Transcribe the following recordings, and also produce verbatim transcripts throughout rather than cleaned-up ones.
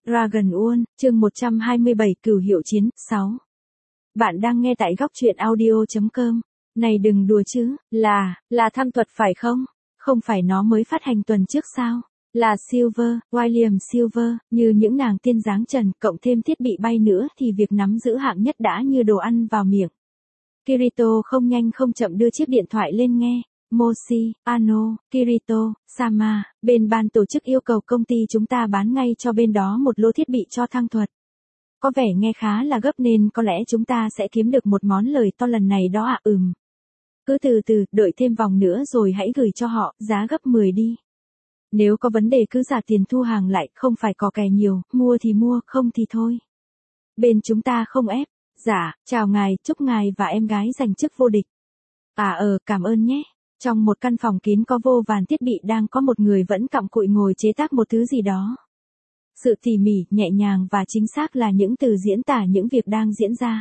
Dragon World, chương một trăm hai mươi bảy Cửu Hiệu Chiến, sáu. Bạn đang nghe tại góc truyện audio chấm com. Này đừng đùa chứ, là, là tham thuật phải không? Không phải nó mới phát hành tuần trước sao? Là Silver, William Silver, như những nàng tiên dáng trần, cộng thêm thiết bị bay nữa thì việc nắm giữ hạng nhất đã như đồ ăn vào miệng. Kirito không nhanh không chậm đưa chiếc điện thoại lên nghe. Moshi, Ano, Kirito, Sama, bên ban tổ chức yêu cầu công ty chúng ta bán ngay cho bên đó một lô thiết bị cho thăng thuật. Có vẻ nghe khá là gấp nên có lẽ chúng ta sẽ kiếm được một món lời to lần này đó ạ. Ừm. Cứ từ từ, đợi thêm vòng nữa rồi hãy gửi cho họ, giá gấp mười đi. Nếu có vấn đề cứ trả tiền thu hàng lại, không phải cò kè nhiều, mua thì mua, không thì thôi. Bên chúng ta không ép. Dạ, chào ngài, chúc ngài và em gái giành chức vô địch. À ờ, cảm ơn nhé. Trong một căn phòng kín có vô vàn thiết bị đang có một người vẫn cặm cụi ngồi chế tác một thứ gì đó. Sự tỉ mỉ, nhẹ nhàng và chính xác là những từ diễn tả những việc đang diễn ra.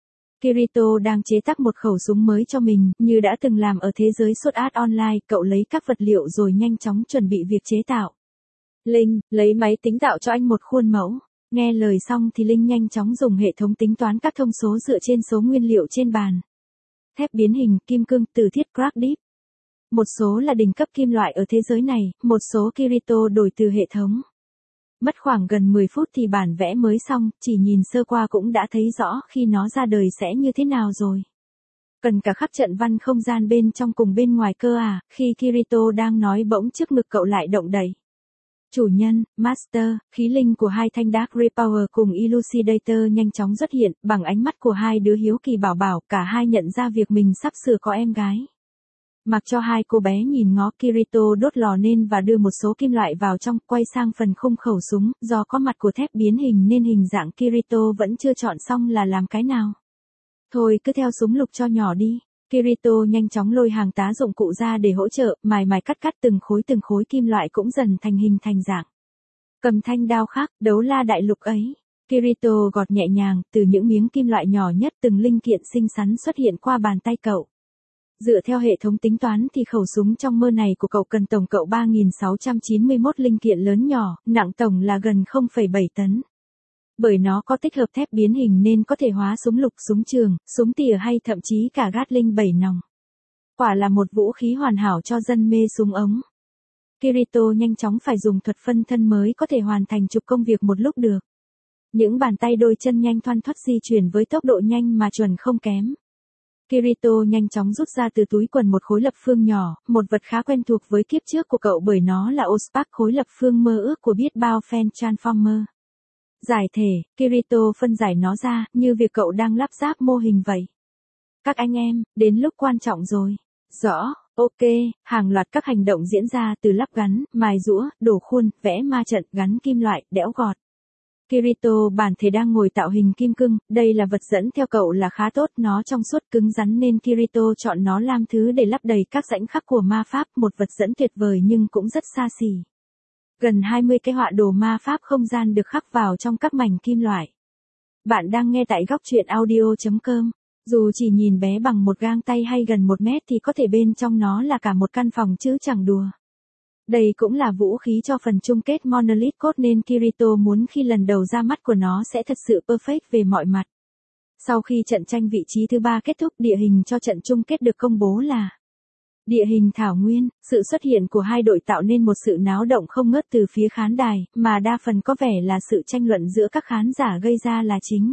Kirito đang chế tác một khẩu súng mới cho mình, như đã từng làm ở thế giới Sword Art Online, cậu lấy các vật liệu rồi nhanh chóng chuẩn bị việc chế tạo. Linh, lấy máy tính tạo cho anh một khuôn mẫu. Nghe lời xong thì Linh nhanh chóng dùng hệ thống tính toán các thông số dựa trên số nguyên liệu trên bàn. Thép biến hình, kim cương, từ thiết crack deep. Một số là đỉnh cấp kim loại ở thế giới này, một số Kirito đổi từ hệ thống. Mất khoảng gần mười phút thì bản vẽ mới xong, chỉ nhìn sơ qua cũng đã thấy rõ khi nó ra đời sẽ như thế nào rồi. Cần cả khắc trận văn không gian bên trong cùng bên ngoài cơ à, khi Kirito đang nói bỗng trước ngực cậu lại động đậy. Chủ nhân, Master, khí linh của hai thanh Dark Repower cùng Elucidator nhanh chóng xuất hiện, bằng ánh mắt của hai đứa hiếu kỳ bảo bảo, cả hai nhận ra việc mình sắp sửa có em gái. Mặc cho hai cô bé nhìn ngó, Kirito đốt lò lên và đưa một số kim loại vào trong, quay sang phần khung khẩu súng, do có mặt của thép biến hình nên hình dạng Kirito vẫn chưa chọn xong là làm cái nào. Thôi cứ theo súng lục cho nhỏ đi. Kirito nhanh chóng lôi hàng tá dụng cụ ra để hỗ trợ, mài mài cắt cắt từng khối từng khối kim loại cũng dần thành hình thành dạng. Cầm thanh đao khác, đấu la đại lục ấy. Kirito gọt nhẹ nhàng, từ những miếng kim loại nhỏ nhất từng linh kiện xinh xắn xuất hiện qua bàn tay cậu. Dựa theo hệ thống tính toán thì khẩu súng trong mơ này của cậu cần tổng cộng ba nghìn sáu trăm chín mươi mốt linh kiện lớn nhỏ, nặng tổng là gần không phẩy bảy tấn. Bởi nó có tích hợp thép biến hình nên có thể hóa súng lục, súng trường, súng tỉa hay thậm chí cả Gatling bảy nòng. Quả là một vũ khí hoàn hảo cho dân mê súng ống. Kirito nhanh chóng phải dùng thuật phân thân mới có thể hoàn thành chục công việc một lúc được. Những bàn tay đôi chân nhanh thoăn thoắt di chuyển với tốc độ nhanh mà chuẩn không kém. Kirito nhanh chóng rút ra từ túi quần một khối lập phương nhỏ, một vật khá quen thuộc với kiếp trước của cậu bởi nó là Ospark, khối lập phương mơ ước của biết bao fan Transformer. Giải thể, Kirito phân giải nó ra, như việc cậu đang lắp ráp mô hình vậy. Các anh em, đến lúc quan trọng rồi. Rõ, ok, hàng loạt các hành động diễn ra từ lắp gắn, mài giũa, đổ khuôn, vẽ ma trận, gắn kim loại, đẽo gọt. Kirito bản thể đang ngồi tạo hình kim cương, đây là vật dẫn theo cậu là khá tốt, nó trong suốt cứng rắn nên Kirito chọn nó làm thứ để lắp đầy các rãnh khắc của ma pháp, một vật dẫn tuyệt vời nhưng cũng rất xa xỉ. Gần hai mươi cái họa đồ ma pháp không gian được khắc vào trong các mảnh kim loại. Bạn đang nghe tại góc truyện audio chấm com. Dù chỉ nhìn bé bằng một gang tay hay gần một mét thì có thể bên trong nó là cả một căn phòng chứ chẳng đùa. Đây cũng là vũ khí cho phần chung kết Monolith Code nên Kirito muốn khi lần đầu ra mắt của nó sẽ thật sự perfect về mọi mặt. Sau khi trận tranh vị trí thứ ba kết thúc, địa hình cho trận chung kết được công bố là địa hình thảo nguyên. Sự xuất hiện của hai đội tạo nên một sự náo động không ngớt từ phía khán đài, mà đa phần có vẻ là sự tranh luận giữa các khán giả gây ra là chính.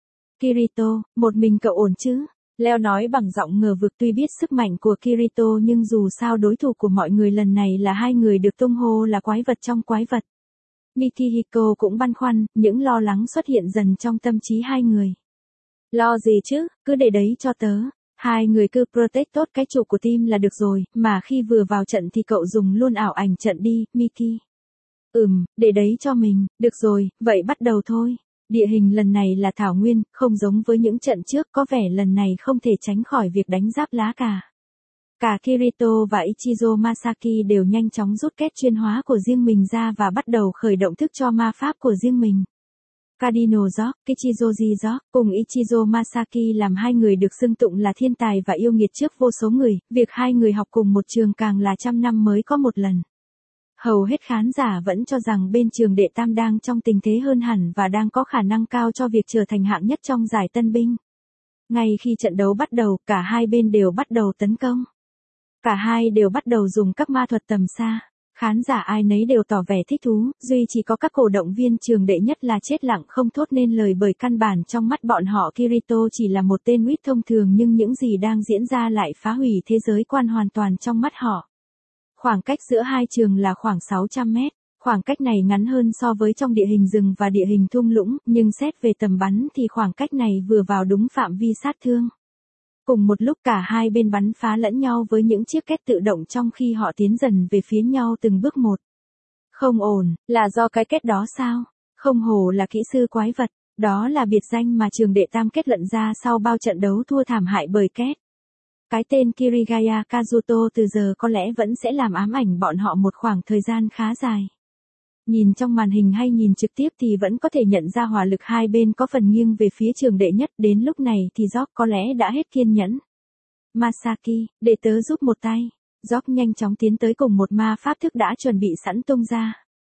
Kirito, một mình cậu ổn chứ? Leo nói bằng giọng ngờ vực, tuy biết sức mạnh của Kirito nhưng dù sao đối thủ của mọi người lần này là hai người được tung hô là quái vật trong quái vật. Mikihiko cũng băn khoăn, những lo lắng xuất hiện dần trong tâm trí hai người. Lo gì chứ, cứ để đấy cho tớ. Hai người cứ protect tốt cái trụ của team là được rồi, mà khi vừa vào trận thì cậu dùng luôn ảo ảnh trận đi, Miki. Ừm, để đấy cho mình, được rồi, vậy bắt đầu thôi. Địa hình lần này là thảo nguyên, không giống với những trận trước, có vẻ lần này không thể tránh khỏi việc đánh giáp lá cả. Cả Kirito và Ichizo Masaki đều nhanh chóng rút két chuyên hóa của riêng mình ra và bắt đầu khởi động thức cho ma pháp của riêng mình. Cardinal York, Kichizoji York cùng Ichizo Masaki làm hai người được xưng tụng là thiên tài và yêu nghiệt trước vô số người, việc hai người học cùng một trường càng là trăm năm mới có một lần. Hầu hết khán giả vẫn cho rằng bên Trường Đệ Tam đang trong tình thế hơn hẳn và đang có khả năng cao cho việc trở thành hạng nhất trong giải tân binh. Ngay khi trận đấu bắt đầu, cả hai bên đều bắt đầu tấn công. Cả hai đều bắt đầu dùng các ma thuật tầm xa. Khán giả ai nấy đều tỏ vẻ thích thú, duy chỉ có các cổ động viên Trường Đệ nhất là chết lặng không thốt nên lời, bởi căn bản trong mắt bọn họ Kirito chỉ là một tên huýt thông thường, nhưng những gì đang diễn ra lại phá hủy thế giới quan hoàn toàn trong mắt họ. Khoảng cách giữa hai trường là khoảng sáu trăm mét. Khoảng cách này ngắn hơn so với trong địa hình rừng và địa hình thung lũng, nhưng xét về tầm bắn thì khoảng cách này vừa vào đúng phạm vi sát thương. Cùng một lúc cả hai bên bắn phá lẫn nhau với những chiếc két tự động trong khi họ tiến dần về phía nhau từng bước một. Không ổn, là do cái két đó sao? Không hổ là kỹ sư quái vật, đó là biệt danh mà Trường Đệ Tam kết luận ra sau bao trận đấu thua thảm hại bởi két. Cái tên Kirigaya Kazuto từ giờ có lẽ vẫn sẽ làm ám ảnh bọn họ một khoảng thời gian khá dài. Nhìn trong màn hình hay nhìn trực tiếp thì vẫn có thể nhận ra hỏa lực hai bên có phần nghiêng về phía Trường Đệ nhất, đến lúc này thì Jock có lẽ đã hết kiên nhẫn. Masaki, để tớ giúp một tay. Jock nhanh chóng tiến tới cùng một ma pháp thức đã chuẩn bị sẵn tung ra.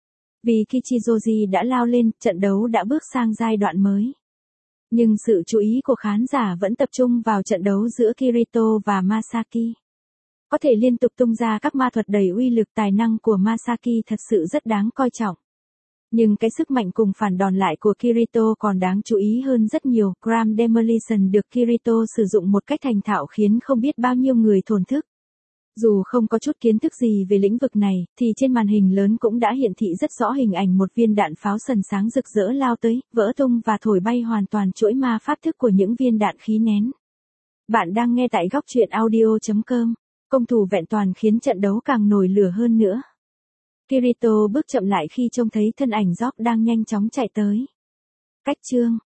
Vì Kichijoji đã lao lên, trận đấu đã bước sang giai đoạn mới. Nhưng sự chú ý của khán giả vẫn tập trung vào trận đấu giữa Kirito và Masaki. Có thể liên tục tung ra các ma thuật đầy uy lực, tài năng của Masaki thật sự rất đáng coi trọng. Nhưng cái sức mạnh cùng phản đòn lại của Kirito còn đáng chú ý hơn rất nhiều. Grand Demolition được Kirito sử dụng một cách thành thạo khiến không biết bao nhiêu người thổn thức. Dù không có chút kiến thức gì về lĩnh vực này, thì trên màn hình lớn cũng đã hiển thị rất rõ hình ảnh một viên đạn pháo sần sáng rực rỡ lao tới, vỡ tung và thổi bay hoàn toàn chuỗi ma pháp thức của những viên đạn khí nén. Bạn đang nghe tại góc truyện audio chấm com. Công thủ vẹn toàn khiến trận đấu càng nổi lửa hơn nữa. Kirito bước chậm lại khi trông thấy thân ảnh Jock đang nhanh chóng chạy tới. Cách chương,